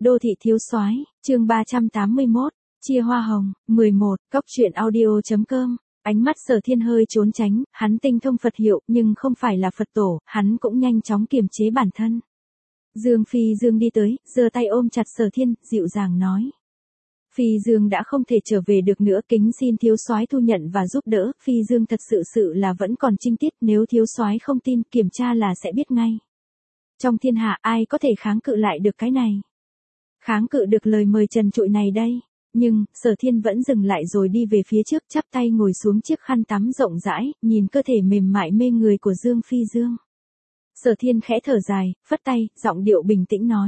Đô thị thiếu soái, chương 381, chia hoa hồng, 11, Cóc truyện audio.com. Ánh mắt Sở Thiên hơi trốn tránh, hắn tinh thông Phật hiệu nhưng không phải là Phật tổ, hắn cũng nhanh chóng kiềm chế bản thân. Dương Phi Dương đi tới, giơ tay ôm chặt Sở Thiên, dịu dàng nói. Phi Dương đã không thể trở về được nữa, kính xin thiếu soái thu nhận và giúp đỡ, Phi Dương thật sự là vẫn còn trinh tiết, nếu thiếu soái không tin, kiểm tra là sẽ biết ngay. Trong thiên hạ ai có thể kháng cự lại được cái này? Kháng cự được lời mời trần trụi này đây. Nhưng, Sở Thiên vẫn dừng lại rồi đi về phía trước, chắp tay ngồi xuống chiếc khăn tắm rộng rãi, nhìn cơ thể mềm mại mê người của Dương Phi Dương. Sở Thiên khẽ thở dài, phất tay, giọng điệu bình tĩnh nói.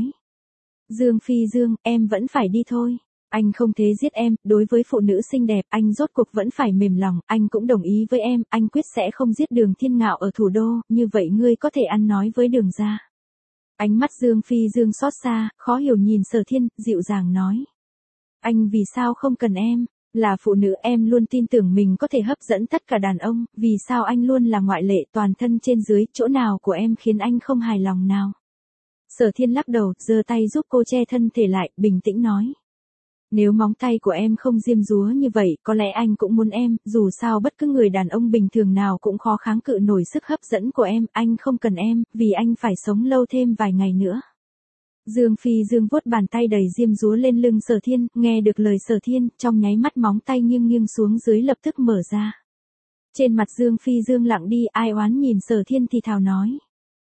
Dương Phi Dương, em vẫn phải đi thôi. Anh không thể giết em, đối với phụ nữ xinh đẹp, anh rốt cuộc vẫn phải mềm lòng, anh cũng đồng ý với em, anh quyết sẽ không giết Đường Thiên Ngạo ở thủ đô, như vậy ngươi có thể ăn nói với Đường gia. Ánh mắt Dương Phi Dương xót xa, khó hiểu nhìn Sở Thiên, dịu dàng nói. Anh vì sao không cần em? Là phụ nữ em luôn tin tưởng mình có thể hấp dẫn tất cả đàn ông, vì sao anh luôn là ngoại lệ toàn thân trên dưới, chỗ nào của em khiến anh không hài lòng nào? Sở Thiên lắc đầu, giơ tay giúp cô che thân thể lại, bình tĩnh nói. Nếu móng tay của em không diêm dúa như vậy, có lẽ anh cũng muốn em, dù sao bất cứ người đàn ông bình thường nào cũng khó kháng cự nổi sức hấp dẫn của em, anh không cần em, vì anh phải sống lâu thêm vài ngày nữa. Dương Phi Dương vuốt bàn tay đầy diêm dúa lên lưng Sở Thiên, nghe được lời Sở Thiên, trong nháy mắt móng tay nghiêng xuống dưới lập tức mở ra. Trên mặt Dương Phi Dương lặng đi, ai oán nhìn Sở Thiên thì thào nói.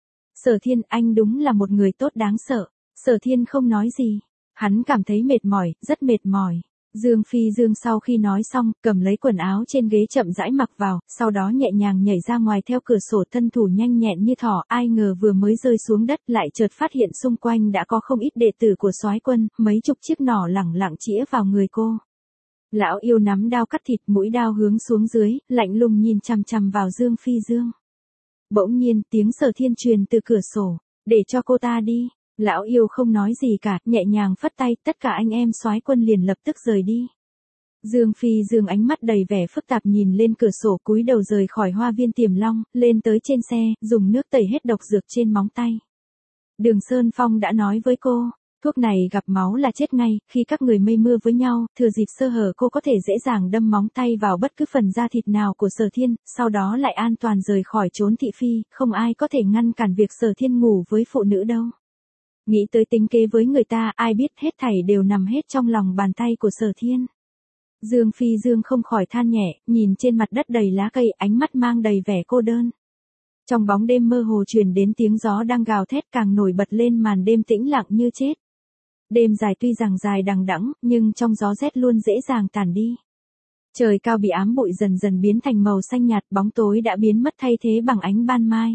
Sở Thiên, anh đúng là một người tốt đáng sợ. Sở Thiên không nói gì. Hắn cảm thấy mệt mỏi, rất mệt mỏi. Dương Phi Dương sau khi nói xong, cầm lấy quần áo trên ghế chậm rãi mặc vào, sau đó nhẹ nhàng nhảy ra ngoài theo cửa sổ, thân thủ nhanh nhẹn như thỏ, ai ngờ vừa mới rơi xuống đất lại chợt phát hiện xung quanh đã có không ít đệ tử của soái quân, mấy chục chiếc nỏ lẳng lặng chĩa vào người cô. Lão yêu nắm đao cắt thịt, mũi đao hướng xuống dưới, lạnh lùng nhìn chằm chằm vào Dương Phi Dương. Bỗng nhiên, tiếng Sở Thiên truyền từ cửa sổ, để cho cô ta đi. Lão yêu không nói gì cả, nhẹ nhàng phất tay, tất cả anh em soái quân liền lập tức rời đi. Dương Phi Dương ánh mắt đầy vẻ phức tạp nhìn lên cửa sổ, cúi đầu rời khỏi hoa viên Tiềm Long, lên tới trên xe, dùng nước tẩy hết độc dược trên móng tay. Đường Sơn Phong đã nói với cô, thuốc này gặp máu là chết ngay, khi các người mây mưa với nhau, thừa dịp sơ hở cô có thể dễ dàng đâm móng tay vào bất cứ phần da thịt nào của Sở Thiên, sau đó lại an toàn rời khỏi trốn thị phi, không ai có thể ngăn cản việc Sở Thiên ngủ với phụ nữ đâu. Nghĩ tới tính kế với người ta, ai biết hết thảy đều nằm hết trong lòng bàn tay của Sở Thiên. Dương Phi Dương không khỏi than nhẹ, nhìn trên mặt đất đầy lá cây, ánh mắt mang đầy vẻ cô đơn. Trong bóng đêm mơ hồ truyền đến tiếng gió đang gào thét, càng nổi bật lên màn đêm tĩnh lặng như chết. Đêm dài tuy rằng dài đằng đẵng, nhưng trong gió rét luôn dễ dàng tàn đi. Trời cao bị ám bụi dần dần biến thành màu xanh nhạt, bóng tối đã biến mất thay thế bằng ánh ban mai.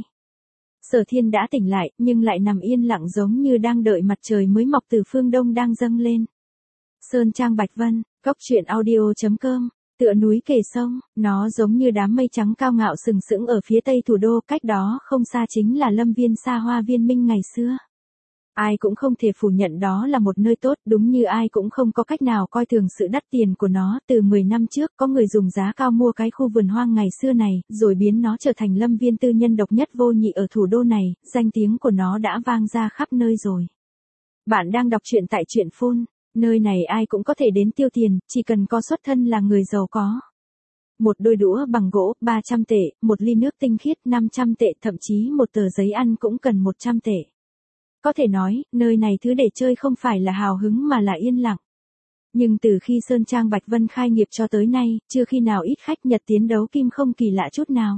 Sở Thiên đã tỉnh lại, nhưng lại nằm yên lặng giống như đang đợi mặt trời mới mọc từ phương đông đang dâng lên. Sơn Trang Bạch Vân, Cóc truyện audio.com, tựa núi kề sông, nó giống như đám mây trắng cao ngạo sừng sững ở phía tây thủ đô, cách đó không xa chính là Lâm Viên xa hoa viên minh ngày xưa. Ai cũng không thể phủ nhận đó là một nơi tốt, đúng như ai cũng không có cách nào coi thường sự đắt tiền của nó. Từ 10 năm trước, có người dùng giá cao mua cái khu vườn hoang ngày xưa này, rồi biến nó trở thành lâm viên tư nhân độc nhất vô nhị ở thủ đô này, danh tiếng của nó đã vang ra khắp nơi rồi. Bạn đang đọc truyện tại truyện Phun, nơi này ai cũng có thể đến tiêu tiền, chỉ cần có xuất thân là người giàu có. Một đôi đũa bằng gỗ, 300 tệ, một ly nước tinh khiết, 500 tệ, thậm chí một tờ giấy ăn cũng cần 100 tệ. Có thể nói, nơi này thứ để chơi không phải là hào hứng mà là yên lặng. Nhưng từ khi Sơn Trang Bạch Vân khai nghiệp cho tới nay, chưa khi nào ít khách Nhật tiến đấu kim không kỳ lạ chút nào.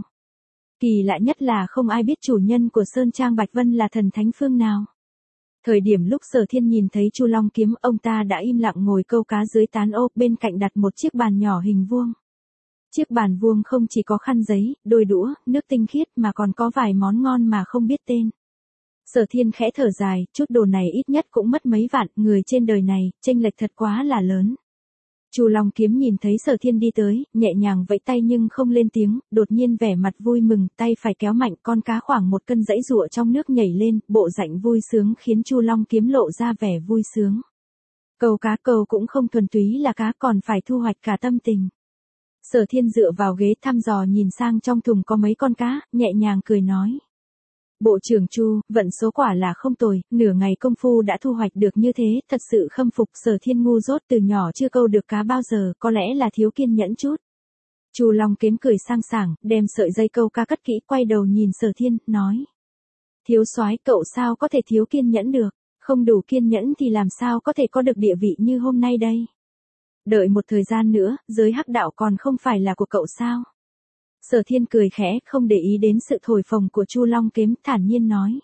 Kỳ lạ nhất là không ai biết chủ nhân của Sơn Trang Bạch Vân là thần thánh phương nào. Thời điểm lúc Sở Thiên nhìn thấy Chu Long kiếm, ông ta đã im lặng ngồi câu cá dưới tán ô, bên cạnh đặt một chiếc bàn nhỏ hình vuông. Chiếc bàn vuông không chỉ có khăn giấy, đôi đũa, nước tinh khiết mà còn có vài món ngon mà không biết tên. Sở Thiên khẽ thở dài, chút đồ này ít nhất cũng mất mấy vạn, người trên đời này, chênh lệch thật quá là lớn. Chu Long kiếm nhìn thấy Sở Thiên đi tới, nhẹ nhàng vẫy tay nhưng không lên tiếng, đột nhiên vẻ mặt vui mừng, tay phải kéo mạnh, con cá khoảng 1 cân giãy giụa trong nước nhảy lên, bộ dạng vui sướng khiến Chu Long kiếm lộ ra vẻ vui sướng. Câu cá câu cũng không thuần túy là cá, còn phải thu hoạch cả tâm tình. Sở Thiên dựa vào ghế thăm dò nhìn sang trong thùng có mấy con cá, nhẹ nhàng cười nói. Bộ trưởng Chu, vận số quả là không tồi, nửa ngày công phu đã thu hoạch được như thế, thật sự khâm phục. Sở Thiên ngu dốt từ nhỏ chưa câu được cá bao giờ, có lẽ là thiếu kiên nhẫn chút. Chu Long Kiếm cười sang sảng, đem sợi dây câu cá cất kỹ, quay đầu nhìn Sở Thiên, nói: Thiếu soái, cậu sao có thể thiếu kiên nhẫn được, không đủ kiên nhẫn thì làm sao có thể có được địa vị như hôm nay đây. Đợi một thời gian nữa, giới hắc đạo còn không phải là của cậu sao? Sở Thiên cười khẽ, không để ý đến sự thổi phồng của Chu Long Kiếm, thản nhiên nói: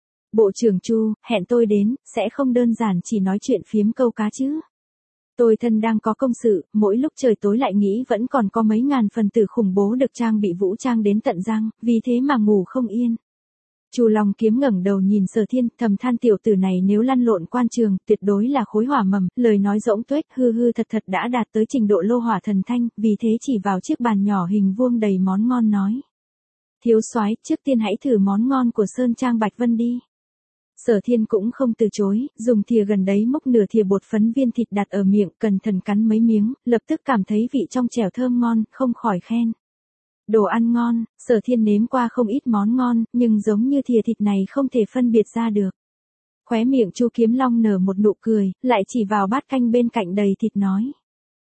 Bộ trưởng Chu, hẹn tôi đến, sẽ không đơn giản chỉ nói chuyện phiếm câu cá chứ. Tôi thân đang có công sự, mỗi lúc trời tối lại nghĩ vẫn còn có mấy ngàn phần tử khủng bố được trang bị vũ trang đến tận răng, vì thế mà ngủ không yên. Chu Long Kiếm ngẩng đầu nhìn Sở Thiên, thầm than tiểu tử này nếu lăn lộn quan trường, tuyệt đối là khối hỏa mầm, lời nói rỗng tuếch, hư hư thật thật đã đạt tới trình độ lô hỏa thần thanh, vì thế chỉ vào chiếc bàn nhỏ hình vuông đầy món ngon nói: Thiếu soái, trước tiên hãy thử món ngon của Sơn Trang Bạch Vân đi. Sở Thiên cũng không từ chối, dùng thìa gần đấy múc nửa thìa bột phấn viên thịt đặt ở miệng, cẩn thận cắn mấy miếng, lập tức cảm thấy vị trong trẻo thơm ngon, không khỏi khen: Đồ ăn ngon. Sở Thiên nếm qua không ít món ngon, nhưng giống như thìa thịt này không thể phân biệt ra được. Khóe miệng Chu Kiếm Long nở một nụ cười, lại chỉ vào bát canh bên cạnh đầy thịt nói: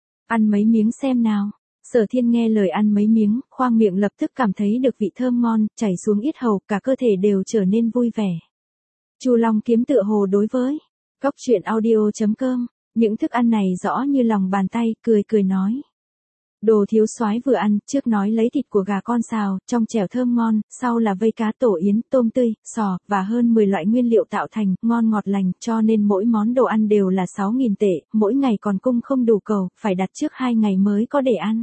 Ăn mấy miếng xem nào. Sở Thiên nghe lời ăn mấy miếng, khoang miệng lập tức cảm thấy được vị thơm ngon, chảy xuống yết hầu, cả cơ thể đều trở nên vui vẻ. Chu Long Kiếm tựa hồ đối với Cốc Truyện Audio.com, những thức ăn này rõ như lòng bàn tay, cười cười nói: Đồ thiếu soái vừa ăn, trước nói lấy thịt của gà con xào, trong trẻo thơm ngon, sau là vây cá tổ yến, tôm tươi, sò, và hơn 10 loại nguyên liệu tạo thành, ngon ngọt lành, cho nên mỗi món đồ ăn đều là 6.000 tệ, mỗi ngày còn cung không đủ cầu, phải đặt trước 2 ngày mới có để ăn.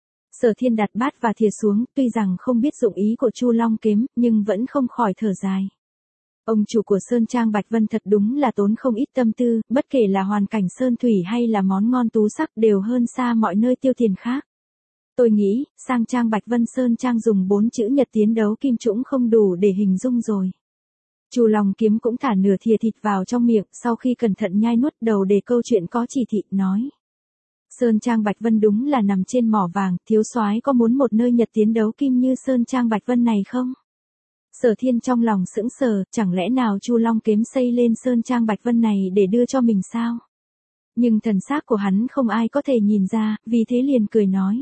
Sở Thiên đặt bát và thìa xuống, tuy rằng không biết dụng ý của Chu Long Kiếm, nhưng vẫn không khỏi thở dài. Ông chủ của Sơn Trang Bạch Vân thật đúng là tốn không ít tâm tư, bất kể là hoàn cảnh sơn thủy hay là món ngon tú sắc đều hơn xa mọi nơi tiêu tiền khác. Tôi nghĩ, sang Trang Bạch Vân Sơn Trang dùng 4 chữ Nhật Tiến Đấu Kim Trũng không đủ để hình dung rồi. Chu Long Kiếm cũng thả nửa thìa thịt vào trong miệng, sau khi cẩn thận nhai nuốt đầu để câu chuyện có chỉ thị, nói: Sơn Trang Bạch Vân đúng là nằm trên mỏ vàng, thiếu soái có muốn một nơi Nhật Tiến Đấu Kim như Sơn Trang Bạch Vân này không? Sở Thiên trong lòng sững sờ, chẳng lẽ nào Chu Long Kiếm xây lên Sơn Trang Bạch Vân này để đưa cho mình sao? Nhưng thần sắc của hắn không ai có thể nhìn ra, vì thế liền cười nói: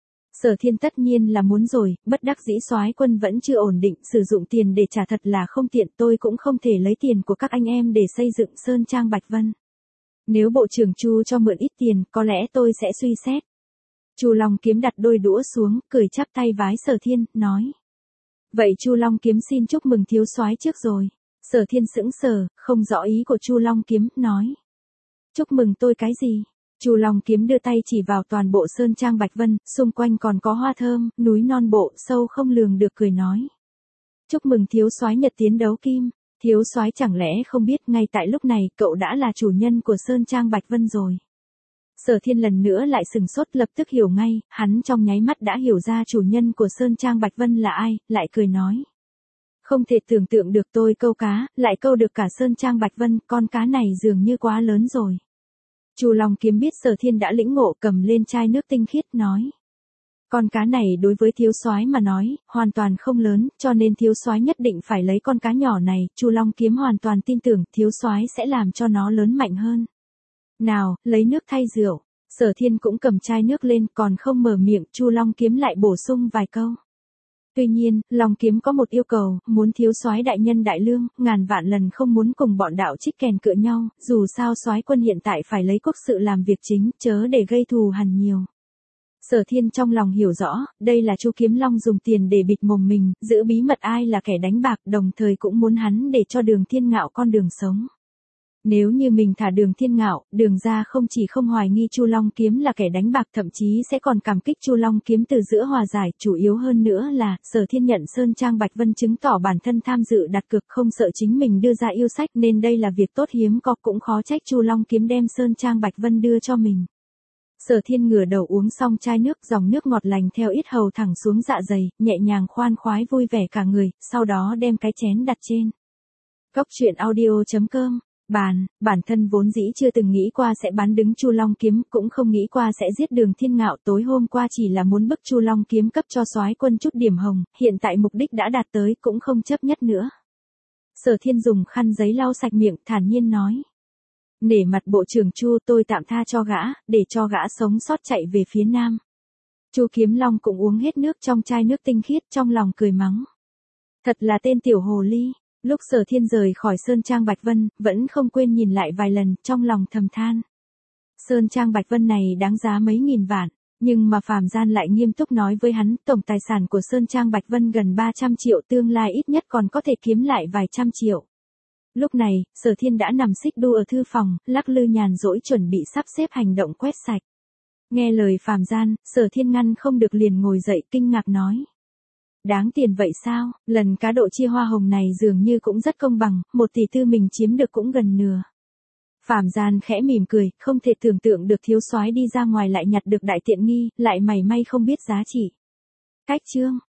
Sở Thiên tất nhiên là muốn rồi, bất đắc dĩ soái quân vẫn chưa ổn định, sử dụng tiền để trả thật là không tiện, tôi cũng không thể lấy tiền của các anh em để xây dựng Sơn Trang Bạch Vân. Nếu bộ trưởng Chu cho mượn ít tiền, có lẽ tôi sẽ suy xét. Chu Long Kiếm đặt đôi đũa xuống, cười chắp tay vái Sở Thiên, nói: Vậy Chu Long Kiếm xin chúc mừng thiếu soái trước rồi. Sở Thiên sững sờ, không rõ ý của Chu Long Kiếm, nói: Chúc mừng tôi cái gì? Chu Long Kiếm đưa tay chỉ vào toàn bộ Sơn Trang Bạch Vân, xung quanh còn có hoa thơm, núi non bộ, sâu không lường được, cười nói: Chúc mừng thiếu soái Nhật Tiến Đấu Kim. Thiếu soái chẳng lẽ không biết ngay tại lúc này cậu đã là chủ nhân của Sơn Trang Bạch Vân rồi. Sở Thiên lần nữa lại sừng sốt, lập tức hiểu ngay, hắn trong nháy mắt đã hiểu ra chủ nhân của Sơn Trang Bạch Vân là ai, lại cười nói: Không thể tưởng tượng được tôi câu cá, lại câu được cả Sơn Trang Bạch Vân, con cá này dường như quá lớn rồi. Chu Long Kiếm biết Sở Thiên đã lĩnh ngộ, cầm lên chai nước tinh khiết, nói: Con cá này đối với thiếu soái mà nói, hoàn toàn không lớn, cho nên thiếu soái nhất định phải lấy con cá nhỏ này. Chu Long Kiếm hoàn toàn tin tưởng thiếu soái sẽ làm cho nó lớn mạnh hơn. Nào, lấy nước thay rượu. Sở Thiên cũng cầm chai nước lên, còn không mở miệng, Chu Long Kiếm lại bổ sung vài câu. Tuy nhiên, Long Kiếm có một yêu cầu, muốn thiếu soái đại nhân đại lương, ngàn vạn lần không muốn cùng bọn đạo trích kèn cựa nhau, dù sao soái quân hiện tại phải lấy quốc sự làm việc chính, chớ để gây thù hằn nhiều. Sở Thiên trong lòng hiểu rõ, đây là Chu Kiếm Long dùng tiền để bịt mồm mình, giữ bí mật ai là kẻ đánh bạc, đồng thời cũng muốn hắn để cho Đường Thiên Ngạo con đường sống. Nếu như mình thả Đường Thiên Ngạo, Đường gia không chỉ không hoài nghi Chu Long Kiếm là kẻ đánh bạc, thậm chí sẽ còn cảm kích Chu Long Kiếm từ giữa hòa giải, chủ yếu hơn nữa là, Sở Thiên nhận Sơn Trang Bạch Vân chứng tỏ bản thân tham dự đặt cược, không sợ chính mình đưa ra yêu sách, nên đây là việc tốt hiếm có, cũng khó trách Chu Long Kiếm đem Sơn Trang Bạch Vân đưa cho mình. Sở Thiên ngửa đầu uống xong chai nước, dòng nước ngọt lành theo yết hầu thẳng xuống dạ dày, nhẹ nhàng khoan khoái vui vẻ cả người, sau đó đem cái chén đặt trên Cốc Truyện Audio.com. Bản thân vốn dĩ chưa từng nghĩ qua sẽ bán đứng Chu Long Kiếm, cũng không nghĩ qua sẽ giết Đường Thiên Ngạo, tối hôm qua chỉ là muốn bức Chu Long Kiếm cấp cho soái quân chút điểm hồng, hiện tại mục đích đã đạt tới, cũng không chấp nhất nữa. Sở Thiên dùng khăn giấy lau sạch miệng, thản nhiên nói. Nể mặt bộ trưởng Chu, tôi tạm tha cho gã, để cho gã sống sót chạy về phía nam. Chu Kiếm Long cũng uống hết nước trong chai nước tinh khiết, trong lòng cười mắng. Thật là tên tiểu hồ ly. Lúc Sở Thiên rời khỏi Sơn Trang Bạch Vân, vẫn không quên nhìn lại vài lần, trong lòng thầm than. Sơn Trang Bạch Vân này đáng giá mấy nghìn vạn, nhưng mà Phàm Gian lại nghiêm túc nói với hắn, tổng tài sản của Sơn Trang Bạch Vân gần 300 triệu, tương lai ít nhất còn có thể kiếm lại vài trăm triệu. Lúc này, Sở Thiên đã nằm xích đu ở thư phòng, lắc lư nhàn rỗi chuẩn bị sắp xếp hành động quét sạch. Nghe lời Phàm Gian, Sở Thiên ngăn không được liền ngồi dậy kinh ngạc nói. Đáng tiền vậy sao, lần cá độ chia hoa hồng này dường như cũng rất công bằng, 1 tỷ tư mình chiếm được cũng gần nửa. Phàm Gian khẽ mỉm cười, không thể tưởng tượng được thiếu soái đi ra ngoài lại nhặt được đại tiện nghi, lại mảy may không biết giá trị. Cách chương.